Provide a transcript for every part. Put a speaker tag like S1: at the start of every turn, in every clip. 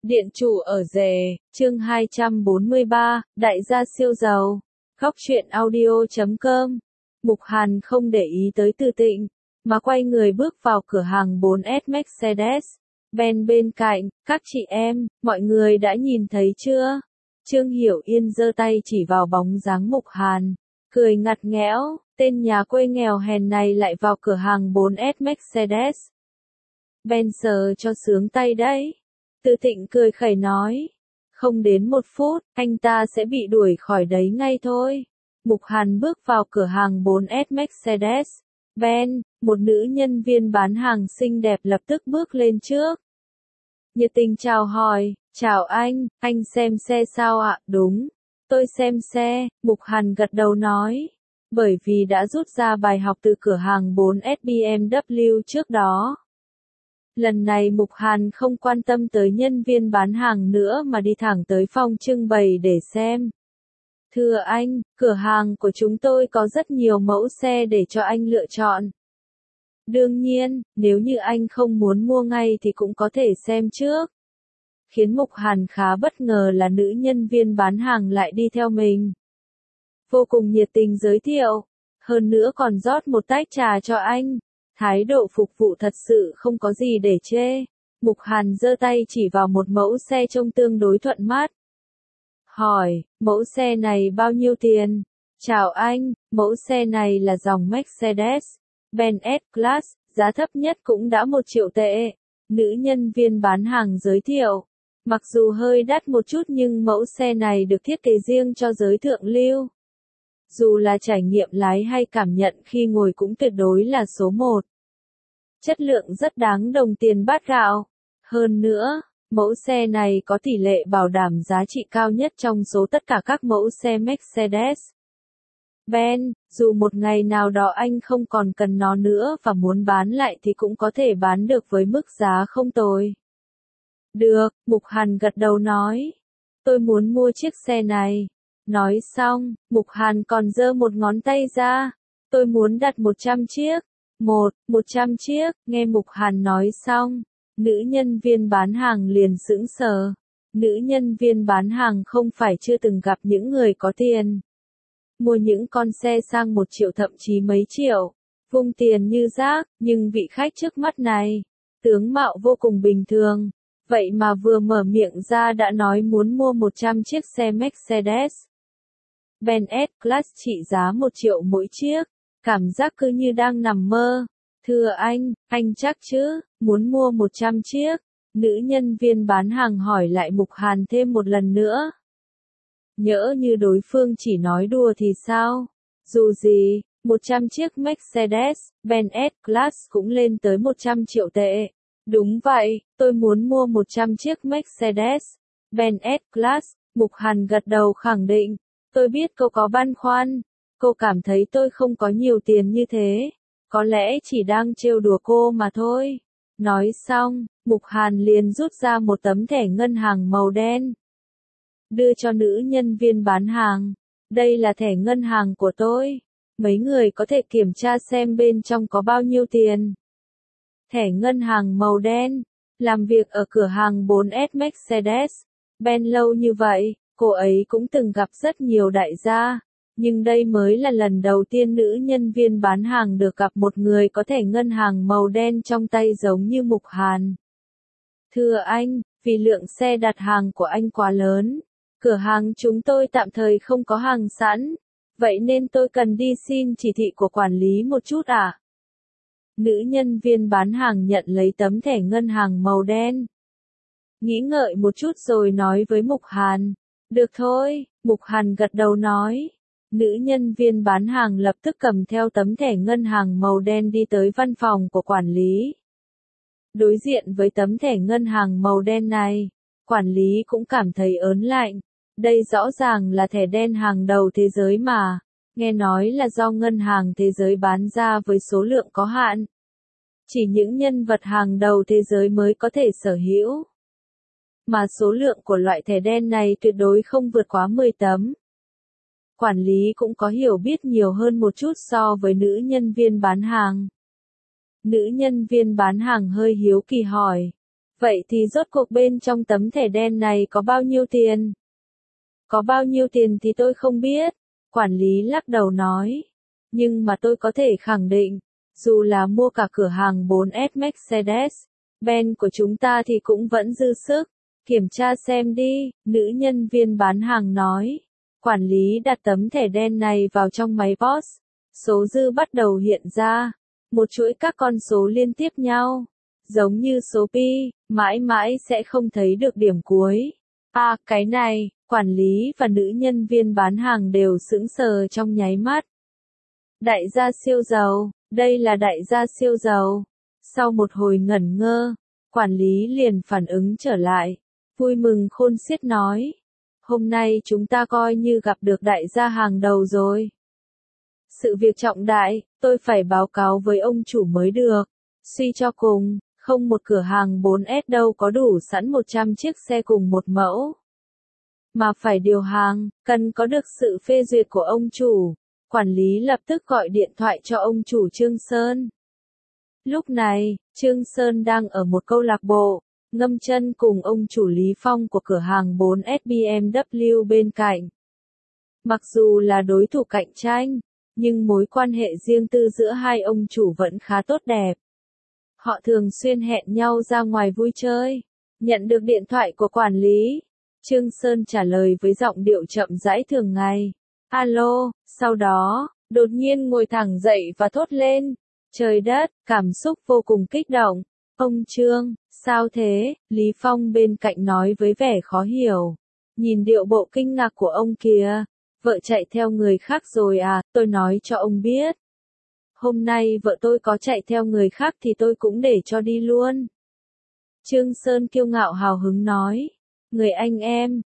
S1: Điện chủ ở rể, chương 243, đại gia siêu giàu. Góc truyện audio.com. Mục Hàn không để ý tới Từ Tịnh, mà quay người bước vào cửa hàng 4S Mercedes Benz bên cạnh. Các chị em, mọi người đã nhìn thấy chưa? Trương Hiểu Yên giơ tay chỉ vào bóng dáng Mục Hàn, cười ngặt nghẽo, tên nhà quê nghèo hèn này lại vào cửa hàng 4S Mercedes Benz cho sướng tay đấy. Từ Tịnh cười khẩy nói, không đến 1 phút, anh ta sẽ bị đuổi khỏi đấy ngay thôi. Mục Hàn bước vào cửa hàng 4S Mercedes Benz, một nữ nhân viên bán hàng xinh đẹp lập tức bước lên trước. Nhiệt tình chào hỏi, chào anh xem xe sao ạ? Đúng, tôi xem xe, Mục Hàn gật đầu nói, bởi vì đã rút ra bài học từ cửa hàng 4S BMW trước đó. Lần này Mục Hàn không quan tâm tới nhân viên bán hàng nữa mà đi thẳng tới phòng trưng bày để xem. Thưa anh, cửa hàng của chúng tôi có rất nhiều mẫu xe để cho anh lựa chọn. Đương nhiên, nếu như anh không muốn mua ngay thì cũng có thể xem trước. Khiến Mục Hàn khá bất ngờ là nữ nhân viên bán hàng lại đi theo mình. Vô cùng nhiệt tình giới thiệu, hơn nữa còn rót một tách trà cho anh. Thái độ phục vụ thật sự không có gì để chê. Mục Hàn giơ tay chỉ vào một mẫu xe trông tương đối thuận mắt. Hỏi, mẫu xe này bao nhiêu tiền? Chào anh, mẫu xe này là dòng Mercedes Benz S-Class, giá thấp nhất cũng đã 1 triệu tệ. Nữ nhân viên bán hàng giới thiệu. Mặc dù hơi đắt một chút nhưng mẫu xe này được thiết kế riêng cho giới thượng lưu. Dù là trải nghiệm lái hay cảm nhận khi ngồi cũng tuyệt đối là số 1. Chất lượng rất đáng đồng tiền bát gạo. Hơn nữa, mẫu xe này có tỷ lệ bảo đảm giá trị cao nhất trong số tất cả các mẫu xe Mercedes Benz. Dù một ngày nào đó anh không còn cần nó nữa và muốn bán lại thì cũng có thể bán được với mức giá không tồi. Được, Mục Hàn gật đầu nói. Tôi muốn mua chiếc xe này. Nói xong, Mục Hàn còn giơ một ngón tay ra. Tôi muốn đặt 100 chiếc. 100 chiếc, nghe Mục Hàn nói xong. Nữ nhân viên bán hàng liền sững sờ. Nữ nhân viên bán hàng không phải chưa từng gặp những người có tiền. Mua những con xe sang 1 triệu thậm chí mấy triệu. Vung tiền như rác, nhưng vị khách trước mắt này, tướng mạo vô cùng bình thường. Vậy mà vừa mở miệng ra đã nói muốn mua 100 chiếc xe Mercedes Benz S-Class trị giá 1 triệu mỗi chiếc. Cảm giác cứ như đang nằm mơ. Thưa anh chắc chứ, muốn mua 100 chiếc. Nữ nhân viên bán hàng hỏi lại Mục Hàn thêm một lần nữa. Nhỡ như đối phương chỉ nói đùa thì sao? Dù gì, 100 chiếc Mercedes Benz S-Class cũng lên tới 100 triệu tệ. Đúng vậy, tôi muốn mua 100 chiếc Mercedes Benz S-Class. Mục Hàn gật đầu khẳng định. Tôi biết cô có băn khoăn. Cô cảm thấy tôi không có nhiều tiền như thế. Có lẽ chỉ đang trêu đùa cô mà thôi. Nói xong, Mục Hàn liền rút ra một tấm thẻ ngân hàng màu đen. Đưa cho nữ nhân viên bán hàng. Đây là thẻ ngân hàng của tôi. Mấy người có thể kiểm tra xem bên trong có bao nhiêu tiền. Thẻ ngân hàng màu đen. Làm việc ở cửa hàng 4S Mercedes Benz lâu như vậy, cô ấy cũng từng gặp rất nhiều đại gia. Nhưng đây mới là lần đầu tiên nữ nhân viên bán hàng được gặp một người có thẻ ngân hàng màu đen trong tay giống như Mục Hàn. Thưa anh, vì lượng xe đặt hàng của anh quá lớn, cửa hàng chúng tôi tạm thời không có hàng sẵn, vậy nên tôi cần đi xin chỉ thị của quản lý một chút ạ. Nữ nhân viên bán hàng nhận lấy tấm thẻ ngân hàng màu đen. Nghĩ ngợi một chút rồi nói với Mục Hàn. Được thôi, Mục Hàn gật đầu nói. Nữ nhân viên bán hàng lập tức cầm theo tấm thẻ ngân hàng màu đen đi tới văn phòng của quản lý. Đối diện với tấm thẻ ngân hàng màu đen này, quản lý cũng cảm thấy ớn lạnh. Đây rõ ràng là thẻ đen hàng đầu thế giới mà. Nghe nói là do ngân hàng thế giới bán ra với số lượng có hạn. Chỉ những nhân vật hàng đầu thế giới mới có thể sở hữu. Mà số lượng của loại thẻ đen này tuyệt đối không vượt quá 10 tấm. Quản lý cũng có hiểu biết nhiều hơn một chút so với nữ nhân viên bán hàng. Nữ nhân viên bán hàng hơi hiếu kỳ hỏi. Vậy thì rốt cuộc bên trong tấm thẻ đen này có bao nhiêu tiền? Có bao nhiêu tiền thì tôi không biết, quản lý lắc đầu nói. Nhưng mà tôi có thể khẳng định, dù là mua cả cửa hàng 4S Mercedes-Benz của chúng ta thì cũng vẫn dư sức. Kiểm tra xem đi, nữ nhân viên bán hàng nói. Quản lý đặt tấm thẻ đen này vào trong máy POS. Số dư bắt đầu hiện ra. Một chuỗi các con số liên tiếp nhau. Giống như số pi, mãi mãi sẽ không thấy được điểm cuối. À, cái này, quản lý và nữ nhân viên bán hàng đều sững sờ trong nháy mắt. Đại gia siêu giàu, đây là đại gia siêu giàu. Sau một hồi ngẩn ngơ, quản lý liền phản ứng trở lại. Vui mừng khôn xiết nói. Hôm nay chúng ta coi như gặp được đại gia hàng đầu rồi. Sự việc trọng đại, tôi phải báo cáo với ông chủ mới được. Suy cho cùng, không một cửa hàng 4S đâu có đủ sẵn 100 chiếc xe cùng một mẫu. Mà phải điều hàng, cần có được sự phê duyệt của ông chủ. Quản lý lập tức gọi điện thoại cho ông chủ Trương Sơn. Lúc này, Trương Sơn đang ở một câu lạc bộ, ngâm chân cùng ông chủ Lý Phong của cửa hàng 4S BMW bên cạnh. Mặc dù là đối thủ cạnh tranh, nhưng mối quan hệ riêng tư giữa hai ông chủ vẫn khá tốt đẹp. Họ thường xuyên hẹn nhau ra ngoài vui chơi. Nhận được điện thoại của quản lý, Trương Sơn trả lời với giọng điệu chậm rãi thường ngày. Alo, sau đó, đột nhiên ngồi thẳng dậy và thốt lên. Trời đất, cảm xúc vô cùng kích động. Ông Trương, sao thế? Lý Phong bên cạnh nói với vẻ khó hiểu. Nhìn điệu bộ kinh ngạc của ông kìa. Vợ chạy theo người khác rồi à, tôi nói cho ông biết. Hôm nay vợ tôi có chạy theo người khác thì tôi cũng để cho đi luôn. Trương Sơn kiêu ngạo hào hứng nói. Người anh em,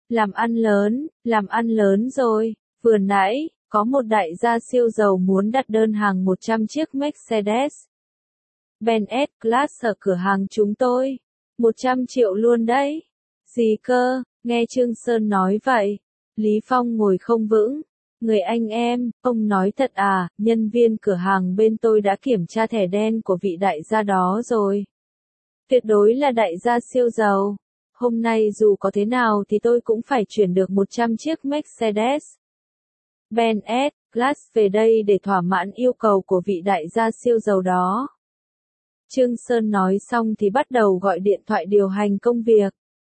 S1: làm ăn lớn rồi. Vừa nãy, có một đại gia siêu giàu muốn đặt đơn hàng 100 chiếc Mercedes Benz S-Class ở cửa hàng chúng tôi. 100 triệu luôn đấy. Gì cơ, nghe Trương Sơn nói vậy. Lý Phong ngồi không vững. Người anh em, ông nói thật à, nhân viên cửa hàng bên tôi đã kiểm tra thẻ đen của vị đại gia đó rồi. Tuyệt đối là đại gia siêu giàu. Hôm nay dù có thế nào thì tôi cũng phải chuyển được 100 chiếc Mercedes Benz S-Class về đây để thỏa mãn yêu cầu của vị đại gia siêu giàu đó. Trương Sơn nói xong thì bắt đầu gọi điện thoại điều hành công việc.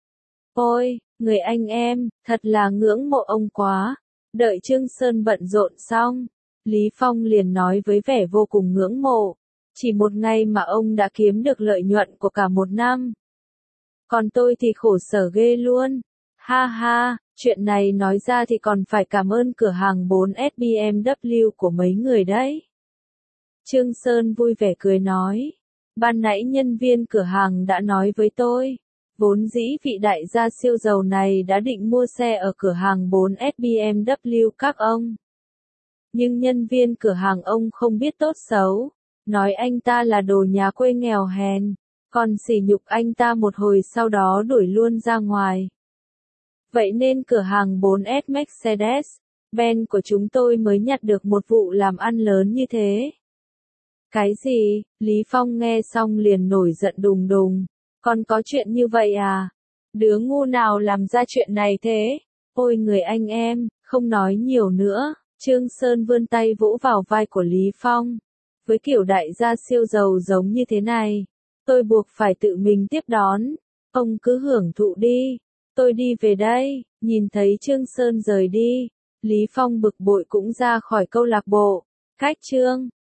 S1: Ôi, người anh em, thật là ngưỡng mộ ông quá. Đợi Trương Sơn bận rộn xong, Lý Phong liền nói với vẻ vô cùng ngưỡng mộ. Chỉ một ngày mà ông đã kiếm được lợi nhuận của cả một năm. Còn tôi thì khổ sở ghê luôn. Ha ha, chuyện này nói ra thì còn phải cảm ơn cửa hàng 4S BMW của mấy người đấy. Trương Sơn vui vẻ cười nói. Ban nãy nhân viên cửa hàng đã nói với tôi. Vốn dĩ vị đại gia siêu giàu này đã định mua xe ở cửa hàng 4S BMW các ông. Nhưng nhân viên cửa hàng ông không biết tốt xấu. Nói anh ta là đồ nhà quê nghèo hèn. Còn sỉ nhục anh ta một hồi sau đó đuổi luôn ra ngoài. Vậy nên cửa hàng 4S Mercedes-Benz của chúng tôi mới nhặt được một vụ làm ăn lớn như thế. Cái gì? Lý Phong nghe xong liền nổi giận đùng đùng. Còn có chuyện như vậy à? Đứa ngu nào làm ra chuyện này thế? Ôi người anh em, không nói nhiều nữa. Trương Sơn vươn tay vỗ vào vai của Lý Phong. Với kiểu đại gia siêu giàu giống như thế này, tôi buộc phải tự mình tiếp đón. Ông cứ hưởng thụ đi. Tôi đi về đây. Nhìn thấy Trương Sơn rời đi, Lý Phong bực bội cũng ra khỏi câu lạc bộ. Cách Trương